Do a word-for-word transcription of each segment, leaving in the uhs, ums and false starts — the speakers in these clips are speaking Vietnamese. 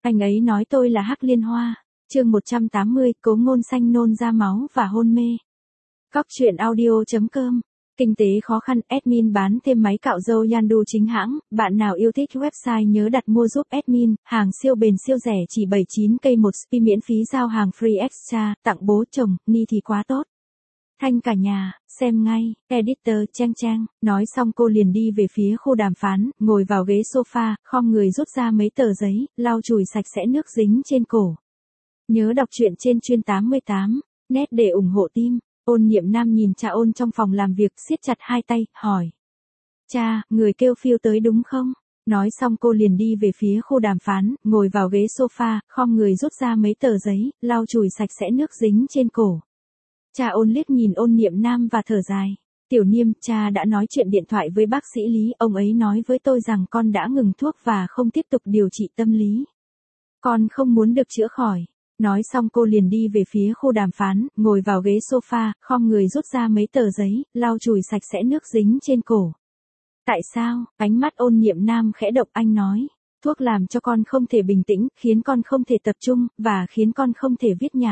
Anh ấy nói tôi là Hắc Liên Hoa. Chương một trăm tám mươi, Cố Ngôn Xanh nôn ra máu và hôn mê. Cóc truyện audio chấm com. Kinh tế khó khăn, admin bán thêm máy cạo râu Yandu chính hãng, bạn nào yêu thích website nhớ đặt mua giúp admin, hàng siêu bền siêu rẻ chỉ bảy mươi chín k một spi miễn phí giao hàng free extra, tặng bố chồng, ni thì quá tốt. Thanh cả nhà, xem ngay, editor Trang Trang, nói xong cô liền đi về phía khu đàm phán, ngồi vào ghế sofa, khom người rút ra mấy tờ giấy, lau chùi sạch sẽ nước dính trên cổ. Nhớ đọc truyện trên chuyên tám mươi tám, nét để ủng hộ team. Ôn Niệm Nam nhìn cha Ôn trong phòng làm việc, siết chặt hai tay, hỏi. Cha, người kêu Phiêu tới đúng không? Nói xong cô liền đi về phía khu đàm phán, ngồi vào ghế sofa, khom người rút ra mấy tờ giấy, lau chùi sạch sẽ nước dính trên cổ. Cha Ôn liếc nhìn Ôn Niệm Nam và thở dài. Tiểu Niêm, cha đã nói chuyện điện thoại với bác sĩ Lý, ông ấy nói với tôi rằng con đã ngừng thuốc và không tiếp tục điều trị tâm lý. Con không muốn được chữa khỏi. Nói xong cô liền đi về phía khu đàm phán, ngồi vào ghế sofa, khom người rút ra mấy tờ giấy, lau chùi sạch sẽ nước dính trên cổ. Tại sao? Ánh mắt Ôn Niệm Nam khẽ động, anh nói. Thuốc làm cho con không thể bình tĩnh, khiến con không thể tập trung, và khiến con không thể viết nhạc.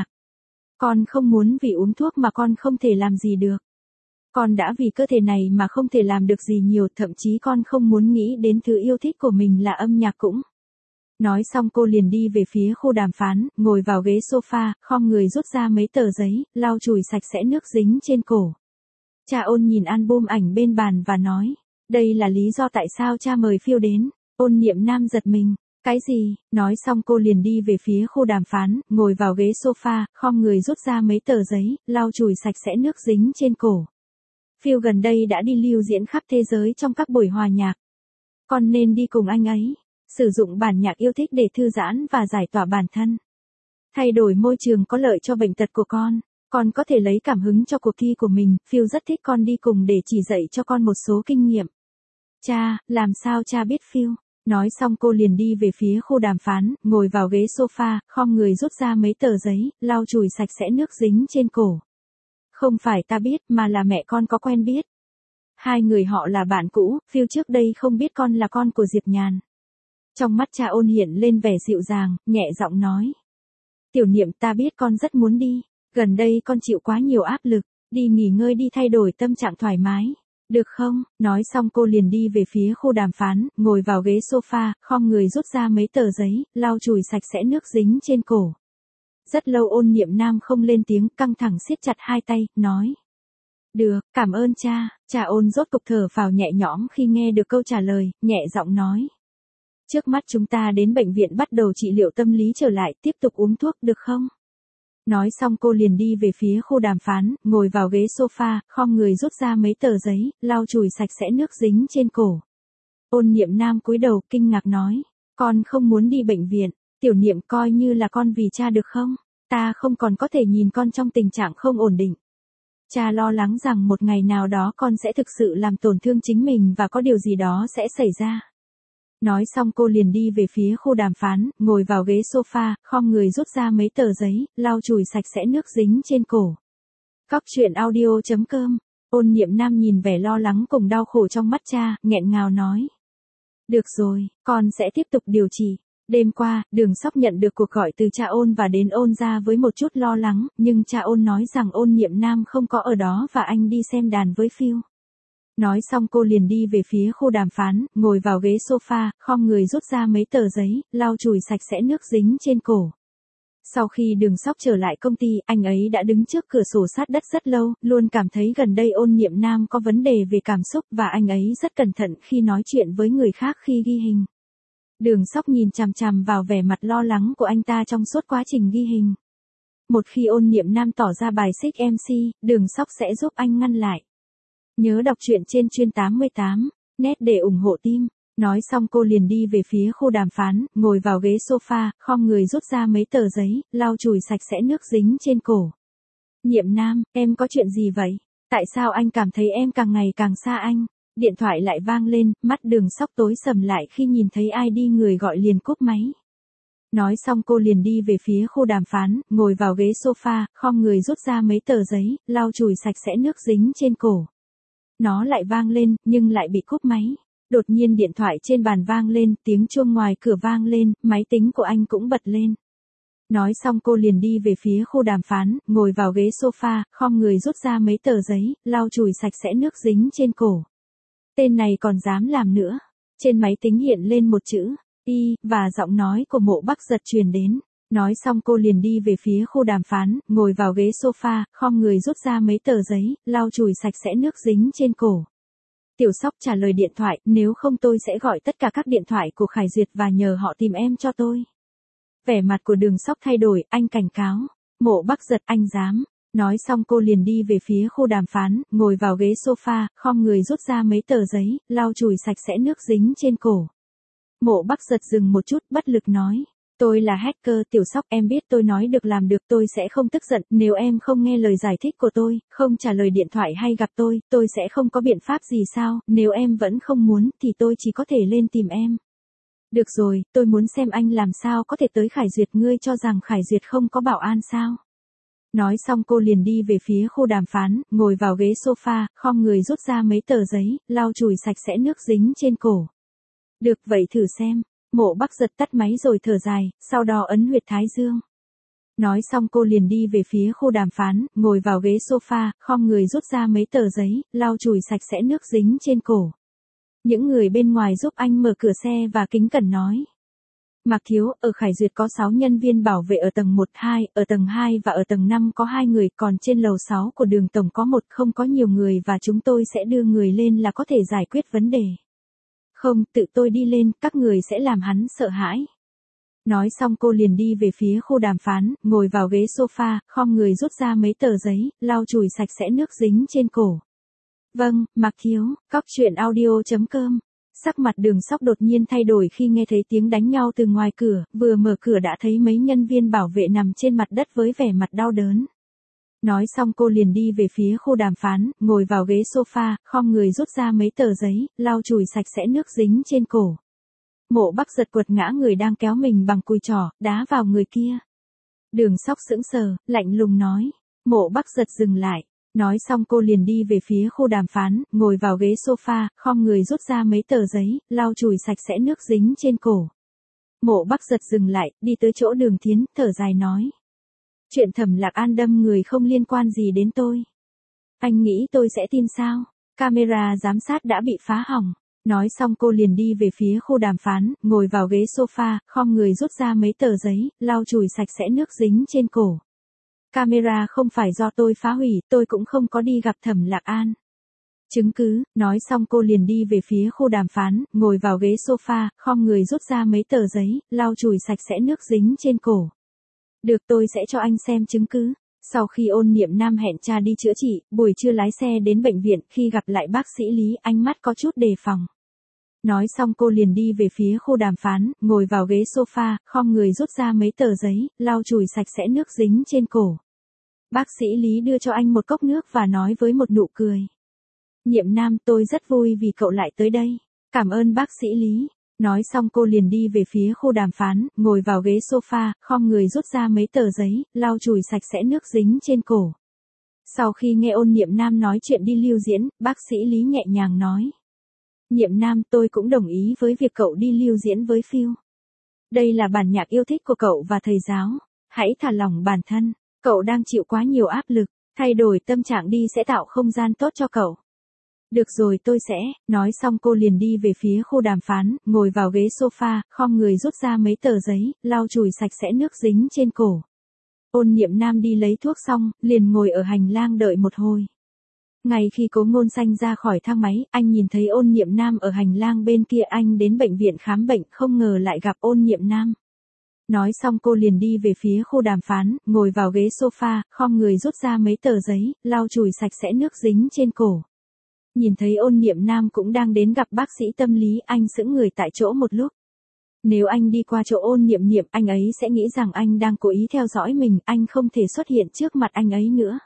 Con không muốn vì uống thuốc mà con không thể làm gì được. Con đã vì cơ thể này mà không thể làm được gì nhiều, thậm chí con không muốn nghĩ đến thứ yêu thích của mình là âm nhạc cũng. Nói xong cô liền đi về phía khu đàm phán, ngồi vào ghế sofa, khom người rút ra mấy tờ giấy, lau chùi sạch sẽ nước dính trên cổ. Cha Ôn nhìn album ảnh bên bàn và nói, đây là lý do tại sao cha mời Phiêu đến. Ôn Niệm Nam giật mình, cái gì? Nói xong cô liền đi về phía khu đàm phán, ngồi vào ghế sofa, khom người rút ra mấy tờ giấy, lau chùi sạch sẽ nước dính trên cổ. Phiêu gần đây đã đi lưu diễn khắp thế giới trong các buổi hòa nhạc. Con nên đi cùng anh ấy. Sử dụng bản nhạc yêu thích để thư giãn và giải tỏa bản thân. Thay đổi môi trường có lợi cho bệnh tật của con. Con có thể lấy cảm hứng cho cuộc thi của mình. Phiêu rất thích con đi cùng để chỉ dạy cho con một số kinh nghiệm. Cha, làm sao cha biết Phiêu? Nói xong cô liền đi về phía khu đàm phán, ngồi vào ghế sofa, khom người rút ra mấy tờ giấy, lau chùi sạch sẽ nước dính trên cổ. Không phải ta biết mà là mẹ con có quen biết. Hai người họ là bạn cũ, Phiêu trước đây không biết con là con của Diệp Nhàn. Trong mắt cha Ôn hiện lên vẻ dịu dàng, nhẹ giọng nói. Tiểu Niệm, ta biết con rất muốn đi. Gần đây con chịu quá nhiều áp lực. Đi nghỉ ngơi đi, thay đổi tâm trạng thoải mái. Được không? Nói xong cô liền đi về phía khu đàm phán, ngồi vào ghế sofa, khom người rút ra mấy tờ giấy, lau chùi sạch sẽ nước dính trên cổ. Rất lâu Ôn Niệm Nam không lên tiếng, căng thẳng siết chặt hai tay, nói. Được, cảm ơn cha. Cha Ôn rốt cục thở phào nhẹ nhõm khi nghe được câu trả lời, nhẹ giọng nói. Trước mắt chúng ta đến bệnh viện bắt đầu trị liệu tâm lý trở lại, tiếp tục uống thuốc được không? Nói xong cô liền đi về phía khu đàm phán, ngồi vào ghế sofa, khom người rút ra mấy tờ giấy, lau chùi sạch sẽ nước dính trên cổ. Ôn Niệm Nam cúi đầu, kinh ngạc nói. Con không muốn đi bệnh viện, Tiểu Niệm coi như là con vì cha được không? Ta không còn có thể nhìn con trong tình trạng không ổn định. Cha lo lắng rằng một ngày nào đó con sẽ thực sự làm tổn thương chính mình và có điều gì đó sẽ xảy ra. Nói xong cô liền đi về phía khu đàm phán, ngồi vào ghế sofa, khom người rút ra mấy tờ giấy, lau chùi sạch sẽ nước dính trên cổ. Cóc truyện audio chấm com. Ôn Niệm Nam nhìn vẻ lo lắng cùng đau khổ trong mắt cha, nghẹn ngào nói. Được rồi, con sẽ tiếp tục điều trị. Đêm qua, Đường Sóc nhận được cuộc gọi từ cha Ôn và đến Ôn ra với một chút lo lắng, nhưng cha Ôn nói rằng Ôn Niệm Nam không có ở đó và anh đi xem đàn với Phiêu. Nói xong cô liền đi về phía khu đàm phán, ngồi vào ghế sofa, khom người rút ra mấy tờ giấy, lau chùi sạch sẽ nước dính trên cổ. Sau khi Đường Sóc trở lại công ty, anh ấy đã đứng trước cửa sổ sát đất rất lâu, luôn cảm thấy gần đây Ôn Niệm Nam có vấn đề về cảm xúc và anh ấy rất cẩn thận khi nói chuyện với người khác khi ghi hình. Đường Sóc nhìn chằm chằm vào vẻ mặt lo lắng của anh ta trong suốt quá trình ghi hình. Một khi Ôn Niệm Nam tỏ ra bài xích em xê, Đường Sóc sẽ giúp anh ngăn lại. Nhớ đọc truyện trên chuyên tám mươi tám, nét để ủng hộ team. Nói xong cô liền đi về phía khu đàm phán, ngồi vào ghế sofa, khom người rút ra mấy tờ giấy, lau chùi sạch sẽ nước dính trên cổ. Niệm Nam, em có chuyện gì vậy? Tại sao anh cảm thấy em càng ngày càng xa anh? Điện thoại lại vang lên, mắt Đường Sóc tối sầm lại khi nhìn thấy ai đi người gọi liền cúp máy. Nói xong cô liền đi về phía khu đàm phán, ngồi vào ghế sofa, khom người rút ra mấy tờ giấy, lau chùi sạch sẽ nước dính trên cổ. Nó lại vang lên, nhưng lại bị cúp máy. Đột nhiên điện thoại trên bàn vang lên, tiếng chuông ngoài cửa vang lên, máy tính của anh cũng bật lên. Nói xong cô liền đi về phía khu đàm phán, ngồi vào ghế sofa, khom người rút ra mấy tờ giấy, lau chùi sạch sẽ nước dính trên cổ. Tên này còn dám làm nữa. Trên máy tính hiện lên một chữ, y, và giọng nói của Mộ Bắc Giật truyền đến. Nói xong cô liền đi về phía khu đàm phán, ngồi vào ghế sofa, khom người rút ra mấy tờ giấy, lau chùi sạch sẽ nước dính trên cổ. Tiểu Sóc trả lời điện thoại, nếu không tôi sẽ gọi tất cả các điện thoại của Khải Duyệt và nhờ họ tìm em cho tôi. Vẻ mặt của Đường Sóc thay đổi, anh cảnh cáo. Mộ Bắc Giật, anh dám. Nói xong cô liền đi về phía khu đàm phán, ngồi vào ghế sofa, khom người rút ra mấy tờ giấy, lau chùi sạch sẽ nước dính trên cổ. Mộ Bắc Giật dừng một chút, bất lực nói. Tôi là hacker, Tiểu Sóc, em biết tôi nói được làm được, tôi sẽ không tức giận, nếu em không nghe lời giải thích của tôi, không trả lời điện thoại hay gặp tôi, tôi sẽ không có biện pháp gì sao, nếu em vẫn không muốn, thì tôi chỉ có thể lên tìm em. Được rồi, tôi muốn xem anh làm sao có thể tới Khải Duyệt, ngươi cho rằng Khải Duyệt không có bảo an sao? Nói xong cô liền đi về phía khu đàm phán, ngồi vào ghế sofa, khom người rút ra mấy tờ giấy, lau chùi sạch sẽ nước dính trên cổ. Được vậy thử xem. Mộ Bắc Giật tắt máy rồi thở dài, sau đó ấn huyệt thái dương. Nói xong cô liền đi về phía khu đàm phán, ngồi vào ghế sofa, khom người rút ra mấy tờ giấy, lau chùi sạch sẽ nước dính trên cổ. Những người bên ngoài giúp anh mở cửa xe và kính cẩn nói. Mạc Thiếu, ở Khải Duyệt có sáu nhân viên bảo vệ ở tầng một, hai, ở tầng hai và ở tầng năm có hai người, còn trên lầu sáu của đường tổng có một, không có nhiều người và chúng tôi sẽ đưa người lên là có thể giải quyết vấn đề. Không, tự tôi đi lên, các người sẽ làm hắn sợ hãi. Nói xong cô liền đi về phía khu đàm phán, ngồi vào ghế sofa, khom người rút ra mấy tờ giấy, lau chùi sạch sẽ nước dính trên cổ. Vâng, Mạc Thiếu, cóc truyện audio chấm com. Sắc mặt Đường Sóc đột nhiên thay đổi khi nghe thấy tiếng đánh nhau từ ngoài cửa, vừa mở cửa đã thấy mấy nhân viên bảo vệ nằm trên mặt đất với vẻ mặt đau đớn. Nói xong cô liền đi về phía khu đàm phán, ngồi vào ghế sofa, khom người rút ra mấy tờ giấy, lau chùi sạch sẽ nước dính trên cổ. Mộ Bắc Giật quật ngã người đang kéo mình bằng cùi trỏ, đá vào người kia. Đường Sóc sững sờ, lạnh lùng nói. Mộ Bắc Giật dừng lại. Nói xong cô liền đi về phía khu đàm phán, ngồi vào ghế sofa, khom người rút ra mấy tờ giấy, lau chùi sạch sẽ nước dính trên cổ. Mộ Bắc Giật dừng lại, đi tới chỗ Đường Thiến, thở dài nói. Chuyện Thẩm Lạc An đâm người không liên quan gì đến tôi. Anh nghĩ tôi sẽ tin sao? Camera giám sát đã bị phá hỏng. Nói xong cô liền đi về phía khu đàm phán, ngồi vào ghế sofa, khom người rút ra mấy tờ giấy, lau chùi sạch sẽ nước dính trên cổ. Camera không phải do tôi phá hủy, tôi cũng không có đi gặp Thẩm Lạc An. Chứng cứ. Nói xong cô liền đi về phía khu đàm phán, ngồi vào ghế sofa, khom người rút ra mấy tờ giấy, lau chùi sạch sẽ nước dính trên cổ. Được, tôi sẽ cho anh xem chứng cứ. Sau khi Ôn Niệm Nam hẹn cha đi chữa trị, buổi trưa lái xe đến bệnh viện, khi gặp lại bác sĩ Lý, ánh mắt có chút đề phòng. Nói xong cô liền đi về phía khu đàm phán, ngồi vào ghế sofa, khom người rút ra mấy tờ giấy, lau chùi sạch sẽ nước dính trên cổ. Bác sĩ Lý đưa cho anh một cốc nước và nói với một nụ cười. Niệm Nam, tôi rất vui vì cậu lại tới đây. Cảm ơn bác sĩ Lý. Nói xong cô liền đi về phía khu đàm phán, ngồi vào ghế sofa, khom người rút ra mấy tờ giấy, lau chùi sạch sẽ nước dính trên cổ. Sau khi nghe Ôn Niệm Nam nói chuyện đi lưu diễn, bác sĩ Lý nhẹ nhàng nói. Niệm Nam, tôi cũng đồng ý với việc cậu đi lưu diễn với Phiêu. Đây là bản nhạc yêu thích của cậu và thầy giáo. Hãy thả lỏng bản thân. Cậu đang chịu quá nhiều áp lực. Thay đổi tâm trạng đi sẽ tạo không gian tốt cho cậu. Được rồi, tôi sẽ. Nói xong cô liền đi về phía khu đàm phán, ngồi vào ghế sofa, khom người rút ra mấy tờ giấy, lau chùi sạch sẽ nước dính trên cổ. Ôn Niệm Nam đi lấy thuốc xong, liền ngồi ở hành lang đợi một hồi. Ngay khi Cố Ngôn Xanh ra khỏi thang máy, anh nhìn thấy Ôn Niệm Nam ở hành lang bên kia, anh đến bệnh viện khám bệnh, không ngờ lại gặp Ôn Niệm Nam. Nói xong cô liền đi về phía khu đàm phán, ngồi vào ghế sofa, khom người rút ra mấy tờ giấy, lau chùi sạch sẽ nước dính trên cổ. Nhìn thấy Ôn Niệm Nam cũng đang đến gặp bác sĩ tâm lý, anh sững người tại chỗ một lúc. Nếu anh đi qua chỗ Ôn Niệm Niệm, anh ấy sẽ nghĩ rằng anh đang cố ý theo dõi mình, anh không thể xuất hiện trước mặt anh ấy nữa.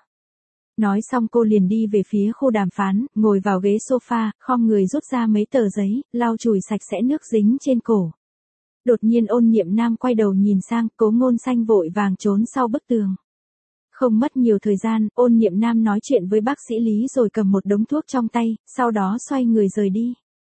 Nói xong cô liền đi về phía khu đàm phán, ngồi vào ghế sofa, khom người rút ra mấy tờ giấy, lau chùi sạch sẽ nước dính trên cổ. Đột nhiên Ôn Niệm Nam quay đầu nhìn sang, Cố Ngôn Xanh vội vàng trốn sau bức tường. Không mất nhiều thời gian, Ôn Niệm Nam nói chuyện với bác sĩ Lý rồi cầm một đống thuốc trong tay, sau đó xoay người rời đi.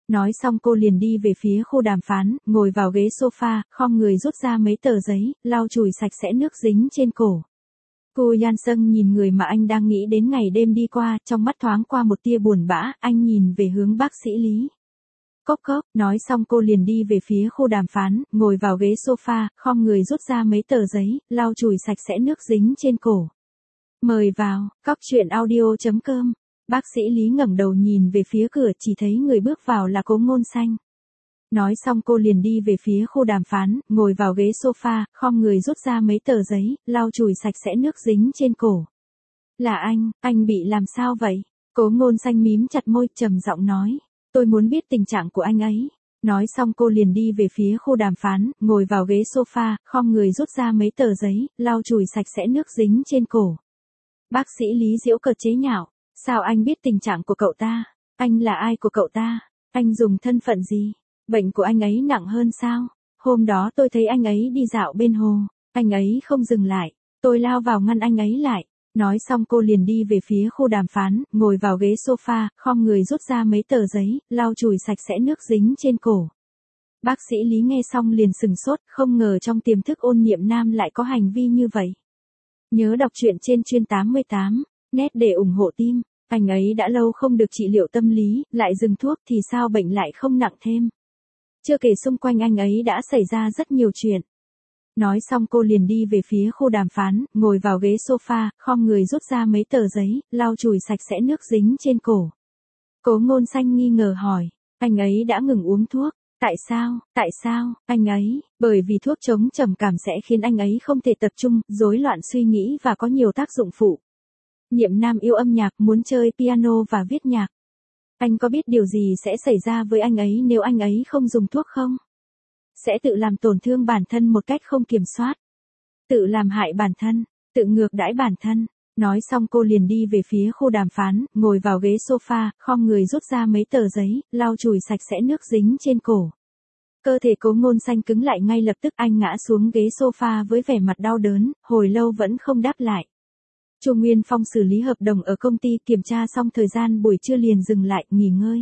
Nói xong cô liền đi về phía khu đàm phán, ngồi vào ghế sofa, khom người rút ra mấy tờ giấy, lau chùi sạch sẽ nước dính trên cổ. Cô Yan Sung nhìn người mà anh đang nghĩ đến ngày đêm đi qua, trong mắt thoáng qua một tia buồn bã, anh nhìn về hướng bác sĩ Lý. Cốc cốc, nói xong cô liền đi về phía khu đàm phán, ngồi vào ghế sofa, khom người rút ra mấy tờ giấy, lau chùi sạch sẽ nước dính trên cổ. Mời vào, cóc truyện audio chấm com. Bác sĩ Lý ngẩng đầu nhìn về phía cửa, chỉ thấy người bước vào là Cố Ngôn Xanh. Nói xong cô liền đi về phía khu đàm phán, ngồi vào ghế sofa, khom người rút ra mấy tờ giấy, lau chùi sạch sẽ nước dính trên cổ. Là anh, anh bị làm sao vậy? Cố Ngôn Xanh mím chặt môi, trầm giọng nói. Tôi muốn biết tình trạng của anh ấy. Nói xong cô liền đi về phía khu đàm phán, ngồi vào ghế sofa, khom người rút ra mấy tờ giấy, lau chùi sạch sẽ nước dính trên cổ. Bác sĩ Lý giễu cợt chế nhạo. Sao anh biết tình trạng của cậu ta? Anh là ai của cậu ta? Anh dùng thân phận gì? Bệnh của anh ấy nặng hơn sao? Hôm đó tôi thấy anh ấy đi dạo bên hồ. Anh ấy không dừng lại. Tôi lao vào ngăn anh ấy lại. Nói xong cô liền đi về phía khu đàm phán, ngồi vào ghế sofa, khom người rút ra mấy tờ giấy, lau chùi sạch sẽ nước dính trên cổ. Bác sĩ Lý nghe xong liền sừng sốt, không ngờ trong tiềm thức Ôn Niệm Nam lại có hành vi như vậy. Nhớ đọc truyện trên chuyên tám mươi tám, net để ủng hộ team. Anh ấy đã lâu không được trị liệu tâm lý, lại dừng thuốc thì sao bệnh lại không nặng thêm. Chưa kể xung quanh anh ấy đã xảy ra rất nhiều chuyện. Nói xong cô liền đi về phía khu đàm phán, ngồi vào ghế sofa, khom người rút ra mấy tờ giấy, lau chùi sạch sẽ nước dính trên cổ. Cố Ngôn Xanh nghi ngờ hỏi, anh ấy đã ngừng uống thuốc, tại sao, tại sao, anh ấy, bởi vì thuốc chống trầm cảm sẽ khiến anh ấy không thể tập trung, rối loạn suy nghĩ và có nhiều tác dụng phụ. Niệm Nam yêu âm nhạc, muốn chơi piano và viết nhạc. Anh có biết điều gì sẽ xảy ra với anh ấy nếu anh ấy không dùng thuốc không? Sẽ tự làm tổn thương bản thân một cách không kiểm soát. Tự làm hại bản thân, tự ngược đãi bản thân. Nói xong cô liền đi về phía khu đàm phán, ngồi vào ghế sofa, khom người rút ra mấy tờ giấy, lau chùi sạch sẽ nước dính trên cổ. Cơ thể Cố Ngôn Xanh cứng lại ngay lập tức, anh ngã xuống ghế sofa với vẻ mặt đau đớn, hồi lâu vẫn không đáp lại. Chu Nguyên Phong xử lý hợp đồng ở công ty, kiểm tra xong thời gian buổi trưa liền dừng lại, nghỉ ngơi.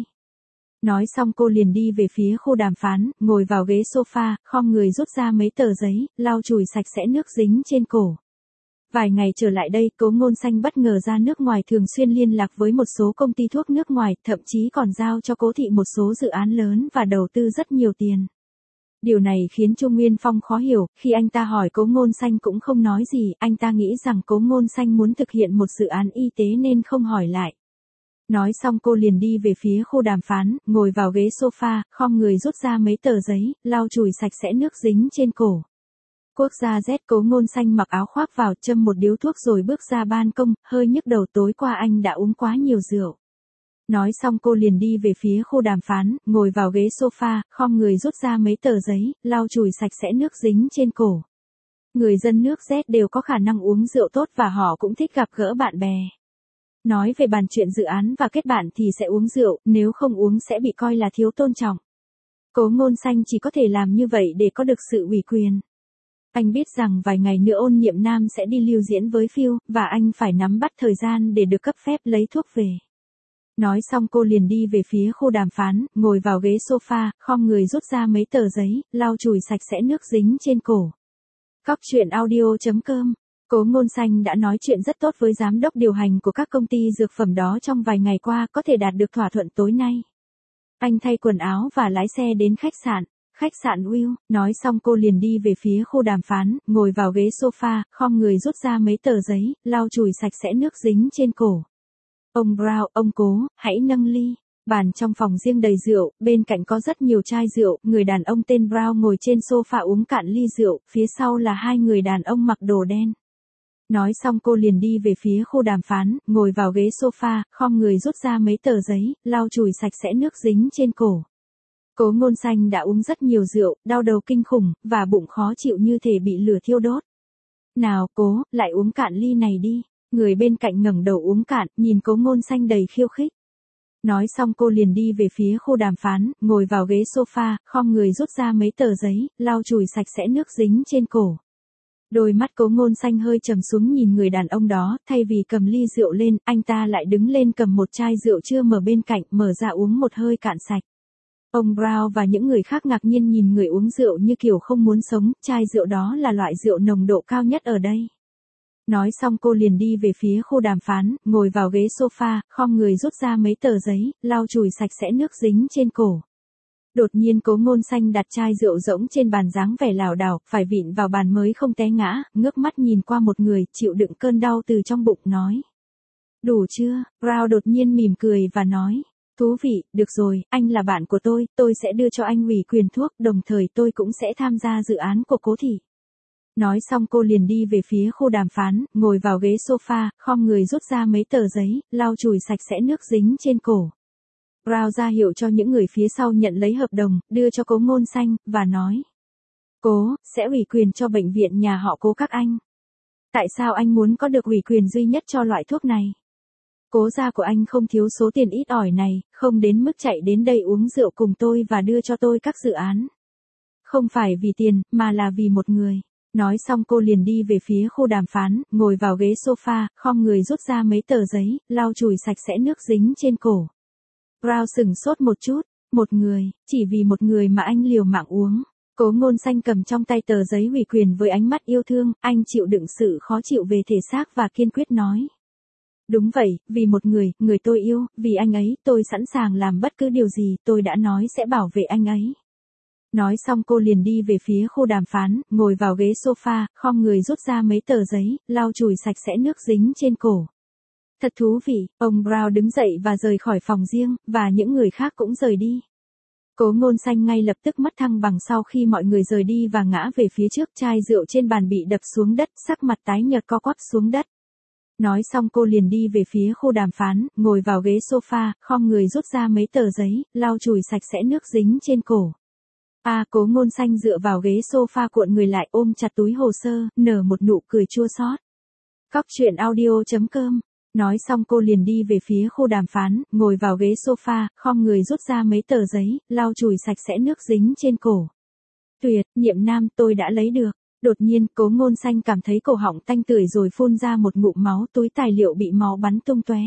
Nói xong cô liền đi về phía khu đàm phán, ngồi vào ghế sofa, khom người rút ra mấy tờ giấy, lau chùi sạch sẽ nước dính trên cổ. Vài ngày trở lại đây, Cố Ngôn Xanh bất ngờ ra nước ngoài, thường xuyên liên lạc với một số công ty thuốc nước ngoài, thậm chí còn giao cho Cố thị một số dự án lớn và đầu tư rất nhiều tiền. Điều này khiến Chu Nguyên Phong khó hiểu, khi anh ta hỏi Cố Ngôn Xanh cũng không nói gì, anh ta nghĩ rằng Cố Ngôn Xanh muốn thực hiện một dự án y tế nên không hỏi lại. Nói xong cô liền đi về phía khu đàm phán, ngồi vào ghế sofa, khom người rút ra mấy tờ giấy, lau chùi sạch sẽ nước dính trên cổ. Quốc gia Z. Cố Ngôn Xanh mặc áo khoác vào, châm một điếu thuốc rồi bước ra ban công, hơi nhức đầu, tối qua anh đã uống quá nhiều rượu. Nói xong cô liền đi về phía khu đàm phán, ngồi vào ghế sofa, khom người rút ra mấy tờ giấy, lau chùi sạch sẽ nước dính trên cổ. Người dân nước Z đều có khả năng uống rượu tốt và họ cũng thích gặp gỡ bạn bè. Nói về bàn chuyện dự án và kết bạn thì sẽ uống rượu, nếu không uống sẽ bị coi là thiếu tôn trọng. Cố Ngôn Xanh chỉ có thể làm như vậy để có được sự ủy quyền. Anh biết rằng vài ngày nữa Ôn Niệm Nam sẽ đi lưu diễn với Phil, và anh phải nắm bắt thời gian để được cấp phép lấy thuốc về. Nói xong cô liền đi về phía khu đàm phán, ngồi vào ghế sofa, khom người rút ra mấy tờ giấy, lau chùi sạch sẽ nước dính trên cổ. Cóc truyện audio chấm com. Cố Ngôn Xanh đã nói chuyện rất tốt với giám đốc điều hành của các công ty dược phẩm đó trong vài ngày qua, có thể đạt được thỏa thuận tối nay. Anh thay quần áo và lái xe đến khách sạn. Khách sạn Will, nói xong cô liền đi về phía khu đàm phán, ngồi vào ghế sofa, khom người rút ra mấy tờ giấy, lau chùi sạch sẽ nước dính trên cổ. Ông Brown, ông Cố, hãy nâng ly. Bàn trong phòng riêng đầy rượu, bên cạnh có rất nhiều chai rượu, người đàn ông tên Brown ngồi trên sofa uống cạn ly rượu, phía sau là hai người đàn ông mặc đồ đen. Nói xong cô liền đi về phía khu đàm phán, ngồi vào ghế sofa, khom người rút ra mấy tờ giấy, lau chùi sạch sẽ nước dính trên cổ. Cố Ngôn Xanh đã uống rất nhiều rượu, đau đầu kinh khủng, và bụng khó chịu như thể bị lửa thiêu đốt. Nào Cố, lại uống cạn ly này đi. Người bên cạnh ngẩng đầu uống cạn, nhìn Cố Ngôn Xanh đầy khiêu khích. Nói xong cô liền đi về phía khu đàm phán, ngồi vào ghế sofa, khom người rút ra mấy tờ giấy, lau chùi sạch sẽ nước dính trên cổ. Đôi mắt Cố Ngôn Xanh hơi trầm xuống nhìn người đàn ông đó, thay vì cầm ly rượu lên, anh ta lại đứng lên cầm một chai rượu chưa mở bên cạnh, mở ra uống một hơi cạn sạch. Ông Brown và những người khác ngạc nhiên nhìn người uống rượu như kiểu không muốn sống, chai rượu đó là loại rượu nồng độ cao nhất ở đây. Nói xong cô liền đi về phía khu đàm phán, ngồi vào ghế sofa, khom người rút ra mấy tờ giấy, lau chùi sạch sẽ nước dính trên cổ. Đột nhiên Cố Ngôn Xanh đặt chai rượu rỗng trên bàn dáng vẻ lảo đảo, phải vịn vào bàn mới không té ngã, ngước mắt nhìn qua một người, chịu đựng cơn đau từ trong bụng nói. Đủ chưa? Brown đột nhiên mỉm cười và nói. Thú vị, được rồi, anh là bạn của tôi, tôi sẽ đưa cho anh ủy quyền thuốc, đồng thời tôi cũng sẽ tham gia dự án của Cố thị. Nói xong cô liền đi về phía khu đàm phán, ngồi vào ghế sofa, khom người rút ra mấy tờ giấy, lau chùi sạch sẽ nước dính trên cổ. Brown ra hiệu cho những người phía sau nhận lấy hợp đồng, đưa cho Cố Ngôn Xanh, và nói. Cố, sẽ ủy quyền cho bệnh viện nhà họ Cố các anh. Tại sao anh muốn có được ủy quyền duy nhất cho loại thuốc này? Cố gia của anh không thiếu số tiền ít ỏi này, không đến mức chạy đến đây uống rượu cùng tôi và đưa cho tôi các dự án. Không phải vì tiền, mà là vì một người. Nói xong cô liền đi về phía khu đàm phán, ngồi vào ghế sofa, khom người rút ra mấy tờ giấy, lau chùi sạch sẽ nước dính trên cổ. Brown sửng sốt một chút, một người, chỉ vì một người mà anh liều mạng uống. Cố Ngôn Xanh cầm trong tay tờ giấy ủy quyền với ánh mắt yêu thương, anh chịu đựng sự khó chịu về thể xác và kiên quyết nói. Đúng vậy, vì một người, người tôi yêu, vì anh ấy, tôi sẵn sàng làm bất cứ điều gì, tôi đã nói sẽ bảo vệ anh ấy. Nói xong cô liền đi về phía khu đàm phán, ngồi vào ghế sofa, khom người rút ra mấy tờ giấy, lau chùi sạch sẽ nước dính trên cổ. Thật thú vị, ông Brown đứng dậy và rời khỏi phòng riêng, và những người khác cũng rời đi. Cố Ngôn Xanh ngay lập tức mất thăng bằng sau khi mọi người rời đi và ngã về phía trước, chai rượu trên bàn bị đập xuống đất, sắc mặt tái nhợt co quắp xuống đất. Nói xong cô liền đi về phía khu đàm phán, ngồi vào ghế sofa, khom người rút ra mấy tờ giấy, lau chùi sạch sẽ nước dính trên cổ. À, Cố Ngôn Xanh dựa vào ghế sofa cuộn người lại ôm chặt túi hồ sơ, nở một nụ cười chua xót. Cóc truyện audio chấm com. Nói xong cô liền đi về phía khu đàm phán, ngồi vào ghế sofa, khom người rút ra mấy tờ giấy, lau chùi sạch sẽ nước dính trên cổ. Tuyệt, Nhiệm Nam, tôi đã lấy được. Đột nhiên, Cố Ngôn Xanh cảm thấy cổ họng tanh tưởi rồi phun ra một ngụm máu, túi tài liệu bị máu bắn tung tóe.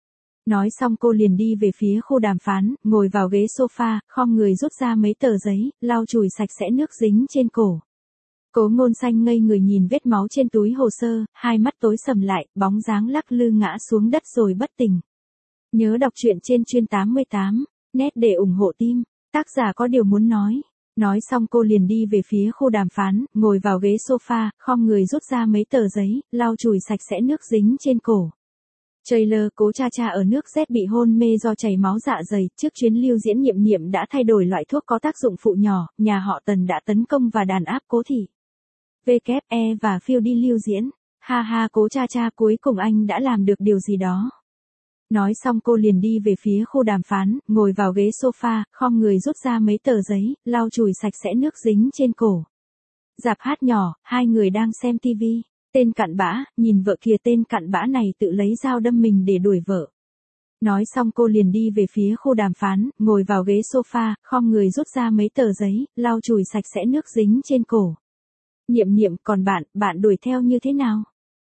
Nói xong cô liền đi về phía khu đàm phán, ngồi vào ghế sofa, khom người rút ra mấy tờ giấy, lau chùi sạch sẽ nước dính trên cổ. Cố Ngôn Xanh ngây người nhìn vết máu trên túi hồ sơ, hai mắt tối sầm lại, bóng dáng lắc lư ngã xuống đất rồi bất tỉnh. Nhớ đọc truyện trên chuyên tám mươi tám, net để ủng hộ team. Tác giả có điều muốn nói. Nói xong cô liền đi về phía khu đàm phán, ngồi vào ghế sofa, khom người rút ra mấy tờ giấy, lau chùi sạch sẽ nước dính trên cổ. Trailer Cố Cha Cha ở nước Z bị hôn mê do chảy máu dạ dày, trước chuyến lưu diễn Nhiệm Nhiệm đã thay đổi loại thuốc có tác dụng phụ nhỏ, nhà họ Tần đã tấn công và đàn áp Cố thị. vê kép e và phiêu đi lưu diễn. Ha ha, Cố Cha Cha, cuối cùng anh đã làm được điều gì đó. Nói xong cô liền đi về phía khu đàm phán, ngồi vào ghế sofa, khom người rút ra mấy tờ giấy, lau chùi sạch sẽ nước dính trên cổ. Rạp hát nhỏ, hai người đang xem tivi. Tên cặn bã, nhìn vợ kìa, tên cặn bã này tự lấy dao đâm mình để đuổi vợ. Nói xong cô liền đi về phía khu đàm phán, ngồi vào ghế sofa, khom người rút ra mấy tờ giấy, lau chùi sạch sẽ nước dính trên cổ. Nhiệm Nhiệm, còn bạn, bạn đuổi theo như thế nào?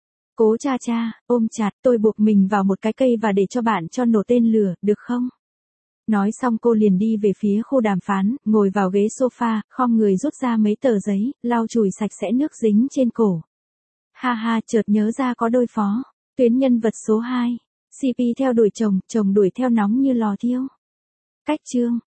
Cố Cha Cha, ôm chặt, tôi buộc mình vào một cái cây và để cho bạn cho nổ tên lửa, được không? Nói xong cô liền đi về phía khu đàm phán, ngồi vào ghế sofa, khom người rút ra mấy tờ giấy, lau chùi sạch sẽ nước dính trên cổ. Ha ha, chợt nhớ ra có đôi phó. Tuyến nhân vật số hai. xê pê theo đuổi chồng, chồng đuổi theo nóng như lò thiêu. Cách chương.